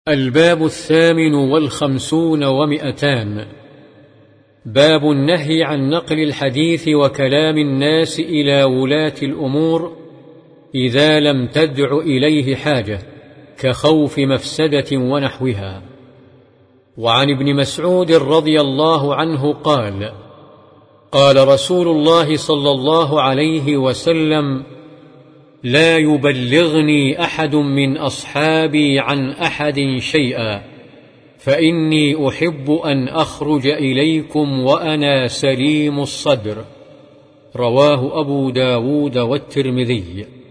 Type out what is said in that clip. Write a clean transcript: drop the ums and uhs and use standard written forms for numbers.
الباب 58 و200. باب النهي عن نقل الحديث وكلام الناس إلى ولاة الأمور إذا لم تدع إليه حاجة كخوف مفسدة ونحوها. وعن ابن مسعود رضي الله عنه قال: قال رسول الله صلى الله عليه وسلم: لا يبلغني أحد من أصحابي عن أحد شيئا، فإني أحب أن أخرج إليكم وأنا سليم الصدر. رواه أبو داود والترمذي.